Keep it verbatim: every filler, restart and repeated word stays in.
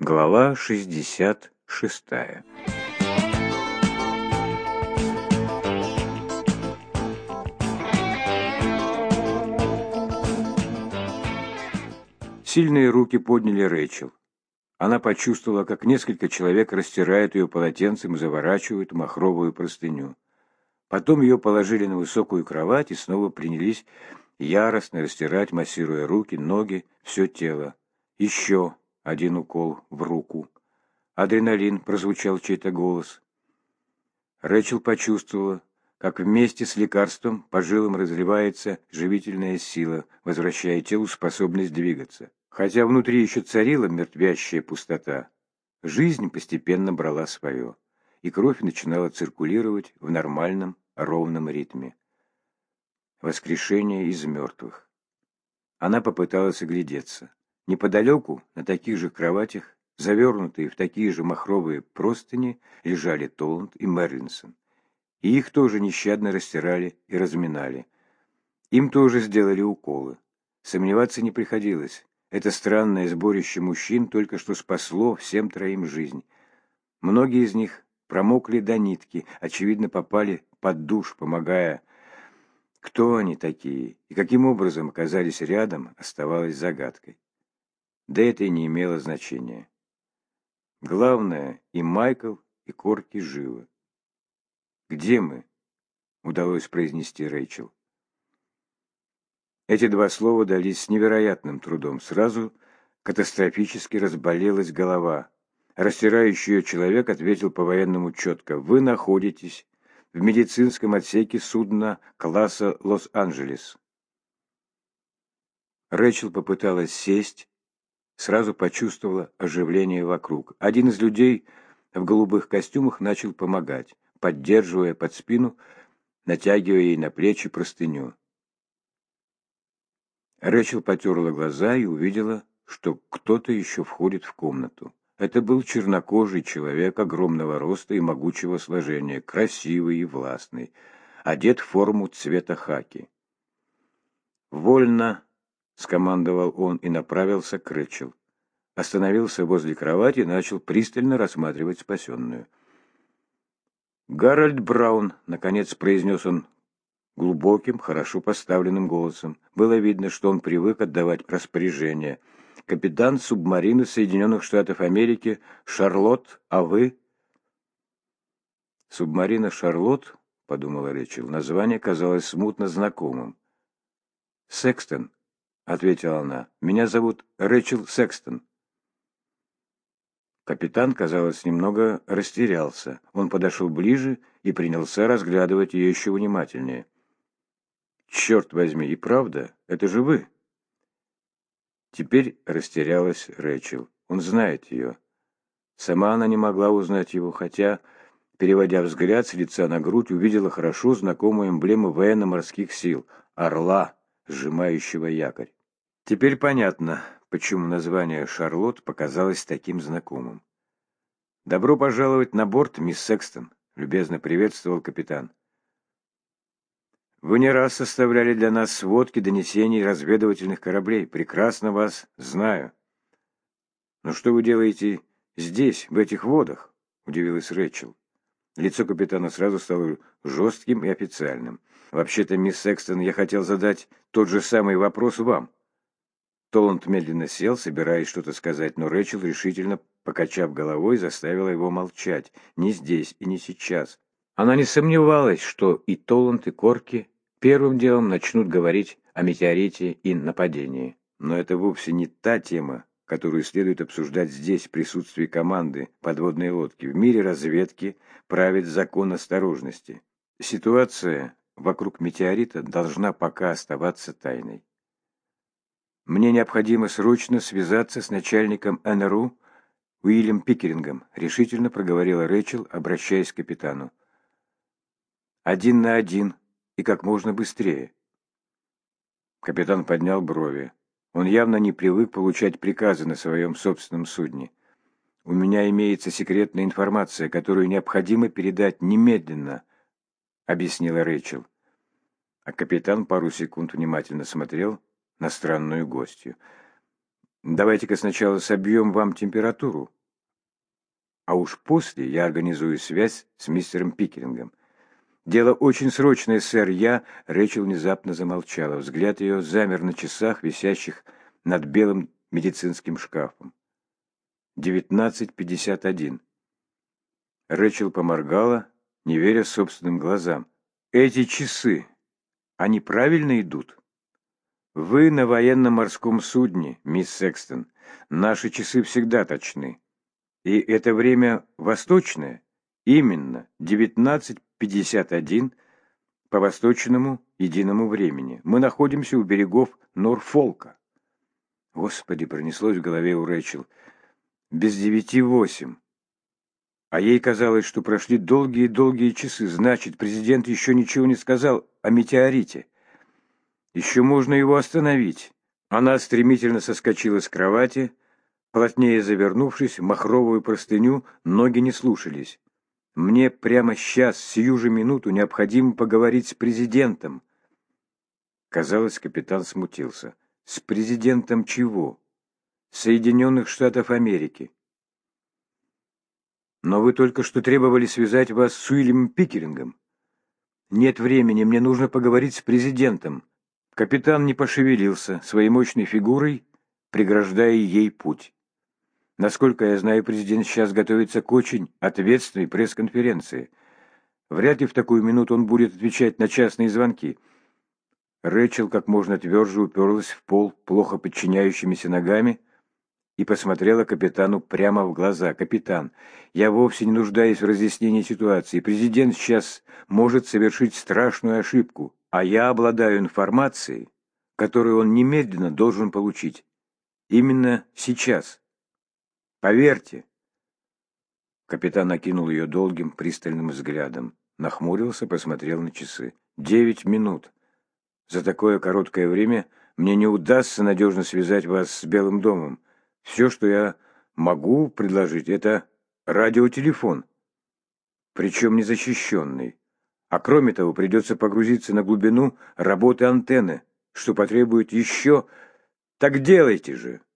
Глава шестьдесят шестая. Сильные руки подняли Рэйчел. Она почувствовала, как несколько человек растирают ее полотенцем и заворачивают в махровую простыню. Потом ее положили на высокую кровать и снова принялись яростно растирать, массируя руки, ноги, все тело. Еще один укол в руку. «Адреналин», — прозвучал чей-то голос. Рэйчел почувствовала, как вместе с лекарством по жилам разливается живительная сила, возвращая телу способность двигаться. Хотя внутри еще царила мертвящая пустота, жизнь постепенно брала свое, и кровь начинала циркулировать в нормальном, ровном ритме. Воскрешение из мертвых. Она попыталась оглядеться. Неподалеку, на таких же кроватях, завернутые в такие же махровые простыни, лежали Толланд и Мерлинсон. И их тоже нещадно растирали и разминали. Им тоже сделали уколы. Сомневаться не приходилось. Это странное сборище мужчин только что спасло всем троим жизнь. Многие из них промокли до нитки, очевидно, попали под душ, помогая. Кто они такие и каким образом оказались рядом, оставалось загадкой. Да это и не имело значения. Главное, и Майкл, и Корки живы. «Где мы?» — удалось произнести Рэйчел. Эти два слова дались с невероятным трудом. Сразу катастрофически разболелась голова. Растирающий ее человек ответил по-военному четко: «Вы находитесь в медицинском отсеке судна класса Лос-Анджелес». Рэйчел попыталась сесть, сразу почувствовала оживление вокруг. Один из людей в голубых костюмах начал помогать, поддерживая под спину, натягивая ей на плечи простыню. Рэйчел потерла глаза и увидела, что кто-то еще входит в комнату. Это был чернокожий человек огромного роста и могучего сложения, красивый и властный, одет в форму цвета хаки. «Вольно!» — скомандовал он и направился к Рэйчел. Остановился возле кровати и начал пристально рассматривать спасенную. «Гарольд Браун», — наконец произнес он глубоким, хорошо поставленным голосом. Было видно, что он привык отдавать распоряжения. «Капитан субмарины Соединенных Штатов Америки Шарлотт, а вы?» «Субмарина Шарлотт», — подумала Рэйчел, название казалось смутно знакомым. «Секстон», — ответила она, — «меня зовут Рэйчел Секстон». Капитан, казалось, немного растерялся. Он подошел ближе и принялся разглядывать ее еще внимательнее. «Черт возьми, и правда, это же вы!» Теперь растерялась Рэйчел. Он знает ее. Сама она не могла узнать его, хотя, переводя взгляд с лица на грудь, увидела хорошо знакомую эмблему военно-морских сил — орла, сжимающего якорь. Теперь понятно, почему название «Шарлотт» показалось таким знакомым. «Добро пожаловать на борт, мисс Секстон», — любезно приветствовал капитан. «Вы не раз составляли для нас сводки донесений разведывательных кораблей. Прекрасно вас знаю». «Но что вы делаете здесь, в этих водах?» — удивилась Рэйчел. Лицо капитана сразу стало жестким и официальным. «Вообще-то, мисс Секстон, я хотел задать тот же самый вопрос вам». Толланд медленно сел, собираясь что-то сказать, но Рэйчел, решительно покачав головой, заставила его молчать. Не здесь и не сейчас. Она не сомневалась, что и Толланд, и Корки первым делом начнут говорить о метеорите и нападении. Но это вовсе не та тема, которую следует обсуждать здесь, в присутствии команды подводной лодки. В мире разведки правит закон осторожности. Ситуация вокруг метеорита должна пока оставаться тайной. «Мне необходимо срочно связаться с начальником эн эр у Уильям Пикерингом», — решительно проговорила Рэйчел, обращаясь к капитану. «Один на один и как можно быстрее». Капитан поднял брови. Он явно не привык получать приказы на своем собственном судне. «У меня имеется секретная информация, которую необходимо передать немедленно», — объяснила Рэйчел. А капитан пару секунд внимательно смотрел на странную гостью. «Давайте-ка сначала собьем вам температуру», А уж после я организую связь с мистером Пикерингом. Дело очень срочное, сэр. Я...» Рэчел внезапно замолчала. Взгляд ее замер на часах, висящих над белым медицинским шкафом. девятнадцать пятьдесят один. Рэчел поморгала, не веря собственным глазам. «Эти часы, они правильно идут?» «Вы на военно-морском судне, мисс Секстон. Наши часы всегда точны. И это время восточное?» «Именно, девятнадцать пятьдесят один по восточному единому времени. Мы находимся у берегов Норфолка». Господи, пронеслось в голове у Рэчел. Без девяти восемь. А ей казалось, что прошли долгие-долгие часы. Значит, президент еще ничего не сказал о метеорите. Еще можно его остановить. Она стремительно соскочила с кровати, плотнее завернувшись в махровую простыню, ноги не слушались. «Мне прямо сейчас, сию же минуту, необходимо поговорить с президентом». Казалось, капитан смутился. «С президентом чего?» «Соединенных Штатов Америки». «Но вы только что требовали связать вас с Уильямом Пикерингом». «Нет времени, мне нужно поговорить с президентом». Капитан не пошевелился, своей мощной фигурой преграждая ей путь. «Насколько я знаю, президент сейчас готовится к очень ответственной пресс-конференции. Вряд ли в такую минуту он будет отвечать на частные звонки». Рэчел как можно тверже уперлась в пол плохо подчиняющимися ногами и посмотрела капитану прямо в глаза. «Капитан, я вовсе не нуждаюсь в разъяснении ситуации. Президент сейчас может совершить страшную ошибку, а я обладаю информацией, которую он немедленно должен получить. Именно сейчас. Поверьте». Капитан окинул ее долгим, пристальным взглядом, нахмурился, посмотрел на часы. «Девять минут. За такое короткое время мне не удастся надежно связать вас с Белым домом. Все, что я могу предложить, это радиотелефон, причем незащищенный. А кроме того, придется погрузиться на глубину работы антенны, что потребует еще... Так делайте же!»